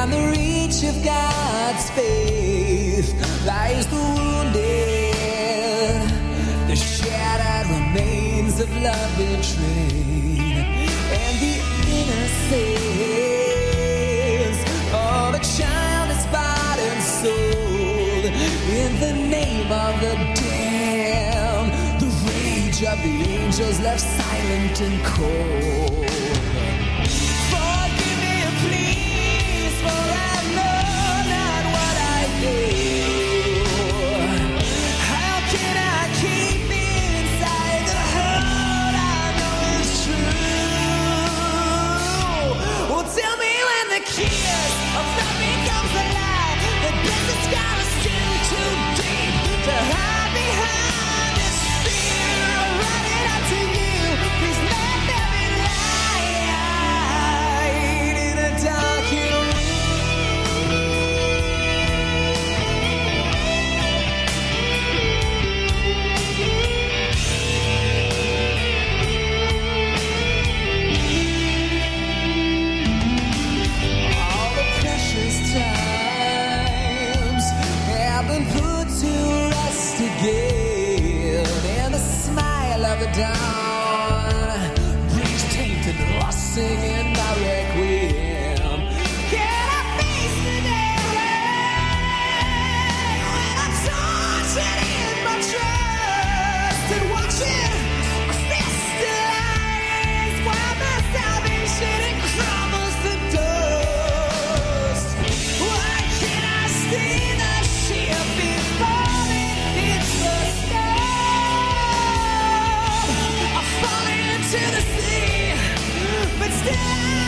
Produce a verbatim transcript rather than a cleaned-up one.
Beyond the reach of God's faith lies the wounded, the shattered remains of love betrayed, and the innocence of a child is bought and sold in the name of the damned. The rage of the angels left silent and cold. Forgive me, please, for I know not what I do. How can I keep inside the hurt I know is true? Well, tell me when the kiss of love becomes a lie, that this is gonna sin too deep to hide behind this fear of running up to you. Please let there be light in a darkened room. All the precious times have been put to rest again, and the smile of the dawn brings tainted lost singing my requiem. Can I face the day when I'm tortured in my trust and watching crystallize while my salvation it crumbles to dust? Why can't I see the ship before it hits the storm? I'm falling into the sea, but still